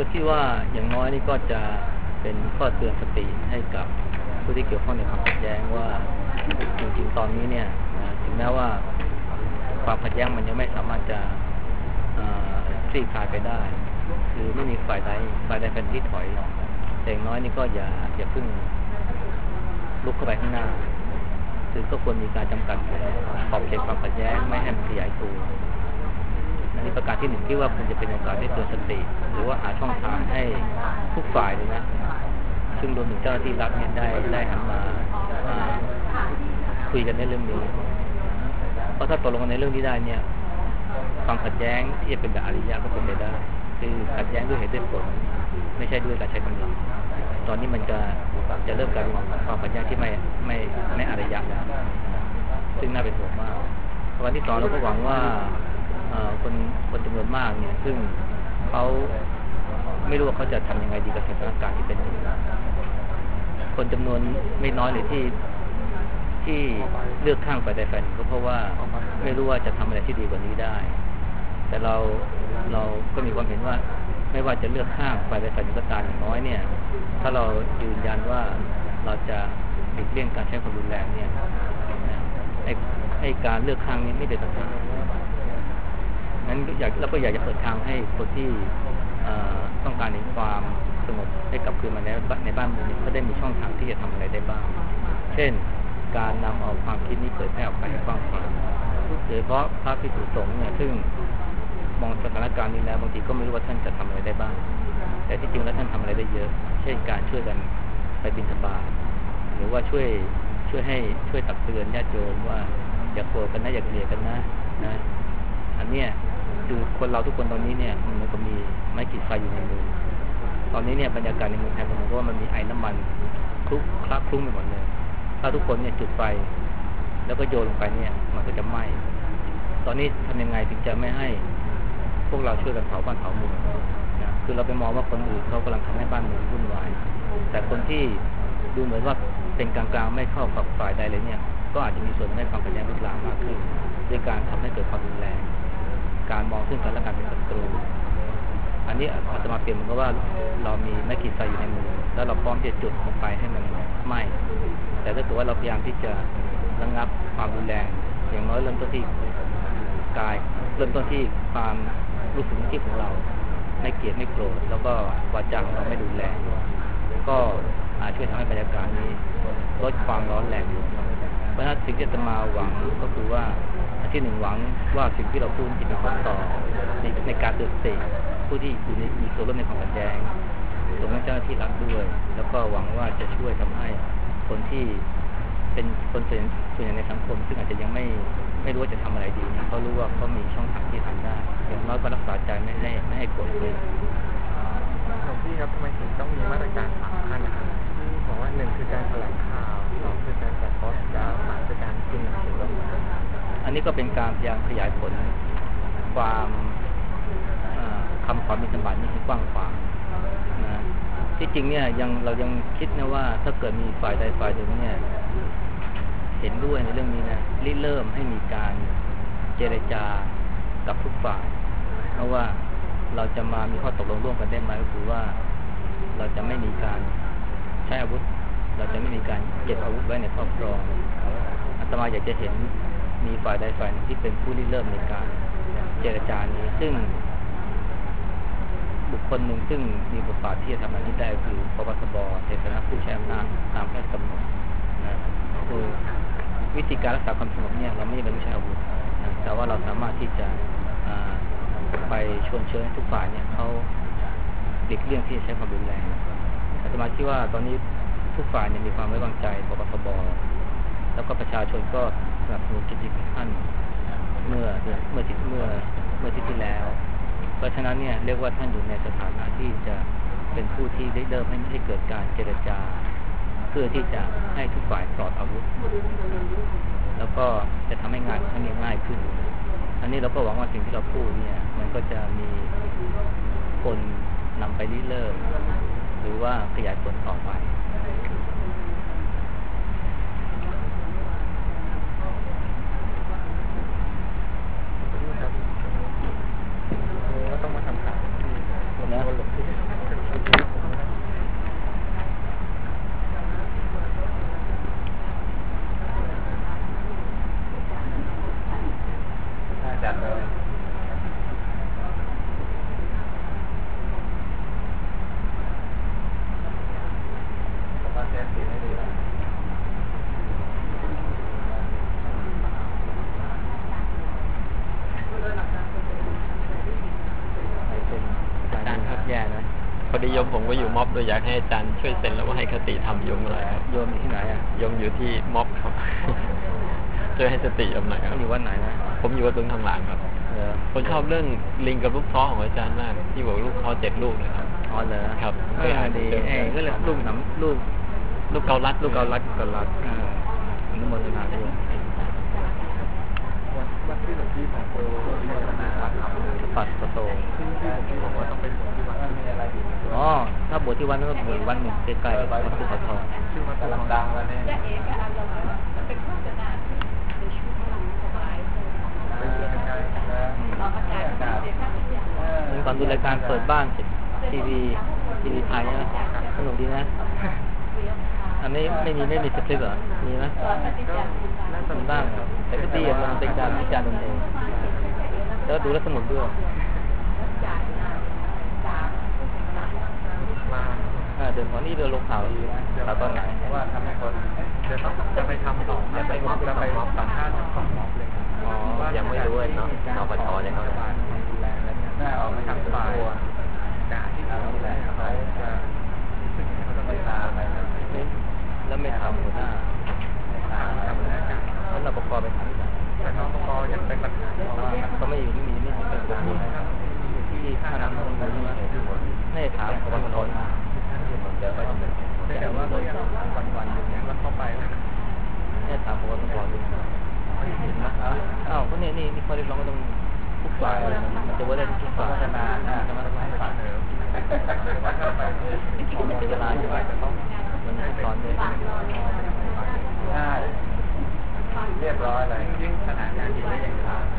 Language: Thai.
คิดว่าอย่างน้อยนี่ก็จะเป็นข้อเตือนสติให้กับผู้ที่เกี่ยวข้องในความขัดแย้งว่าจริงๆตอนนี้เนี่ยถึงแม้ว่าความขัดแย้งมันยังไม่สามารถจะคลี่คลายไปได้คือไม่มีฝ่ายใดเป็นที่ถอยแต่อย่างน้อยนี่ก็อย่าเพิ่งลุกเข้าไปข้างหน้าคือก็ควรมีการจำกัดขอบเขตความขัดแย้งไม่ให้มันขยายตัวในประการที่หนึ่งที่ว่าควรจะเป็นโอกาสได้เตือนสติหรือว่าหาช่องทางให้ทุกฝ่ายเลยนะซึ่งรวมถึงเจ้าหน้าที่รัฐเนี่ยได้หันมาคุยกันในเรื่องนี้เพราะถ้าตกลงกันในเรื่องนี้ได้เนี่ยความขัดแย้งที่จะเป็นแบบอริยะก็เป็นไปได้คือขัดแย้งด้วยเหตุด้วยผลไม่ใช่ด้วยการใช้กำลังตอนนี้มันจะเริ่มกลายเป็นความขัดแย้งที่ไม่อริยะแล้วซึ่งน่าเป็นห่วงมากวันที่สองเราก็หวังว่าคนจำนวนมากเนี่ยซึ่งเขาไม่รู้ว่าเขาจะทำยังไงดีกับสถานการณ์ที่เป็นอยู่คนจำนวนไม่น้อยเลยที่เลือกข้างฝ่ายใดฝ่ายหนึ่งก็เพราะว่าไม่รู้ว่าจะทำอะไรที่ดีกว่านี้ได้แต่เราก็มีความเห็นว่าไม่ว่าจะเลือกข้างฝ่ายใดฝ่ายหนึ่งก็ตามอย่างน้อยเนี่ยถ้าเรายืนยันว่าเราจะหลีกเลี่ยงการใช้ความรุนแรงเนี่ยไอ้การเลือกข้างนี้ไม่เป็นปัญหานั้นเราก็อยากจะเปิดทางให้คนที่ต้องการในความสงบให้กลับคืนมาในบ้านเมืองเขาได้มีช่องทางที่จะทำอะไรได้บ้างเช่นการนำเอาความคิดนี้เผยแพร่ออกไปให้กว้างขวางโดยเฉพาะพระภิกษุสงฆ์เนี่ยซึ่งมองสถานการณ์นี้แล้วบางทีก็ไม่รู้ว่าท่านจะทำอะไรได้บ้างแต่ที่จริงแล้วท่านทำอะไรได้เยอะเช่นการช่วยกันไปบิณฑบาตหรือว่าช่วยตักเตือนญาติโยมว่าอย่าโกรธกันนะอย่าเกลียดกันนะอันเนี้ยคือคนเราทุกคนตอนนี้เนี่ยมันก็มีไม้ขีดไฟอยู่ในมือตอนนี้เนี่ยบรรยากาศในเมืองไทยผมว่ามันมีไอน้ำมันคลุ้งไปหมดเลยถ้าทุกคนเนี่ยจุดไฟแล้วก็โยนลงไปเนี่ยมันก็จะไหม้ตอนนี้ทำยังไงถึงจะไม่ให้พวกเราช่วยกันเผาบ้านเผาเมืองนะคือเราไปมองว่าคนอื่นเขากำลังทำให้บ้านเมืองวุ่นวายแต่คนที่ดูเหมือนว่าเป็นกลางๆไม่เข้าฝักฝ่ายใดเลยเนี่ยก็อาจจะมีส่วนให้ความขัดแย้งลุกลามมากขึ้นด้วยการทำให้เกิดความรุนแรงการมองซึ่งกันและกันเป็นศัตรูอันนี้อาตมาเปรียบเหมือนกับว่าเรามีไม้ขีดไฟอยู่ในมือแล้วเราพร้อมจะจุดลงไปให้มันไหม้แต่ถ้าเกิดว่าเราพยายามที่จะระงับความรุนแรงอย่างน้อยเริ่มต้นที่กายเริ่มต้นที่ความรู้สึกนึกคิดของเราไม่เกลียดไม่โกรธแล้วก็วาจาของเราไม่รุนแรงก็อาจช่วยทำให้บรรยากาศนี้ลดความร้อนแรงลงเพราะฉะนั้นสิ่งที่อาตมาหวังก็คือว่าที่หนึ่งหวังว่าสิ่งที่เราพูดจะเป็นข้อต่อในการเตือนสติผู้ที่อยู่ในมีส่วนร่วมในความขัดแย้งรวมทั้งเจ้าหน้าที่รัฐด้วยแล้วก็หวังว่าจะช่วยทำให้คนที่เป็นคนส่วนใหญ่ในสังคมซึ่งอาจจะยังไม่รู้ว่าจะทำอะไรดีเนี่ยเขารู้ว่าเขามีช่องทางที่ทำได้อย่างน้อยก็รักษาใจไม่ให้โกรธเลยหลวงพี่ครับทำไมถึงต้องมีมาตรการ3 ขั้นนะครับที่บอกว่า1คือการแถลงข่าว2คือการจัดโพสต์3คือการพิมพ์หนังสืออันนี้ก็เป็นการพยายามขยายผลความคำความมีสมบัตินี้ให้กว้างขวางนะที่จริงเนี่ยเรายังคิดนะว่าถ้าเกิดมีฝ่ายใดฝ่ายหนึ่งเนี่ยเห็นด้วยในเรื่องนี้นะเริ่มให้มีการเจรจากับทุกฝ่ายเพราะว่าเราจะมามีข้อตกลงร่วมกันได้ไหมก็คือว่าเราจะไม่มีการใช้อาวุธเราจะไม่มีการเก็บอาวุธไว้ในครอบครองอาตมาอยากจะเห็นมีฝ่ายใดฝ่ายหนึ่งที่เป็นผู้ริเริ่มในการเจรจานี้ซึ่งบุคคลหนึ่งซึ่งมีบทบาทที่จะทำอันนี้ได้คือปปสบในฐานะผู้ใช้อำนาจตามพระราชกำหนดนะคือวิธีการรักษาความสงบเนี่ยเราไม่ได้ใช้อาวุธนะแต่ว่าเราสามารถที่จะไปชวนเชิญให้ทุกฝ่ายเนี่ยเขาหลีกเลี่ยงที่จะใช้ความรุนแรงอาตมาคิดว่าตอนนี้ทุกฝ่ายเนี่ยมีความไว้วางใจปปสบแล้วก็ประชาชนก็สนับสนุนกิจกรรมท่านเมื่อที่แล้วเพราะฉะนั้นเนี่ยเรียกว่าท่านอยู่ในสถานะที่จะเป็นผู้ที่ได้เริ่มให้เกิดการเจรจาเพื่อที่จะให้ทุกฝ่ายปลอดอาวุธแล้วก็จะทำให้งานทั้งนี้ง่ายขึ้นอันนี้เราก็หวังว่าสิ่งที่เราพูดเนี่ยมันก็จะมีคนนำไปริเริ่มหรือว่าขยายผลต่อไปก็ต้องมาทำข่าวที่หลวงพี่แย่นะพอดีโยมผมก็อยู่ม็อบด้วยอยากให้อาจารย์ช่วยเซ็นแล้วว่าให้คติธรรมโยมหน่อยครับโยมอยู่ที่ไหนอ่ะโยมอยู่ที่ม็อบครับ ช่วยให้สติโยมหน่อยครับอยู่วัดไหนนะผมอยู่วัดบึงทองหลางครับ ผมชอบเรื่องลิงกับลูกท้อของอาจารย์มากที่บอกลูกท้อ7 ลูกนะครับอ๋อเหรอครับดีก็เลยลูกเกาลัดอนุโมทนาด้วยวัดที่หลวงพี่ของโตที่วัดนาวัดทำปัดประโตที่หลวงพี่บอกว่าต้องไปบวชที่วัดมีอะไรอีกอ๋อถ้าบวชที่วัดก็บวชวัดหนึ่งใกล้ๆวัดภูเขาทองชื่อวัดกำลังดังแล้วเนี่ยเป็นโฆษณาที่ในช่วงหลังสบายไปเรื่องใกล้แล้วตอนดูรายการเปิดบ้านทีวีไทยนะสนุกดีนะอันนี้ไม่มีสคริปต์เหรอมีไหมก็น่าสนบ้างแต่ก็ดีมันเป็นการวิจารณ์ตนเองแล้วดูแล้วสนุกด้วยมาเดี๋ยวตอนนี้เราลงข่าวข่าวตอนไหนว่าทำให้คนจะไปทำ2จะไปม็อบสัมภาษณ์ทั้ง2ม็อบเลยครับยังไม่รู้เลยเนาะนปชจะเข้ามาดูแลแล้วเนี่ยเอามาทำฝ่ายกาที่เขาดูแลเขาจะซึ่งเขาต้องไปตามอะไรนะแล้วไม่ทำหัวหน้าทำแล้วกันแล้วเราประกอบไปทำแต่น้องก็ยังเป็นปัญหาเพราะว่าก็ไม่เป็นกฎหมายที่ท่าน้ำมันใช่ไหมไม่ได้ถามเขาว่าถนนแต่ว่าก็ยังวันๆอยู่เนี่ยแล้วเข้าไปนะไม่ได้ถามเขาว่าถนนดูเห็นไหมอ้าวก็นี่ข้อเรียกร้องก็ต้องทุกฝ่ายมันจะว่าได้ทุกฝ่ายใช่ไหมจะมาให้ฝ่ายเหนือว่าถ้าไปขอเวลาอยู่ว่าจะต้องมันไม่ตอนด้วยใช่เรียบร้อยเลยยิ่งสถานงานที่ไม่ยังขาด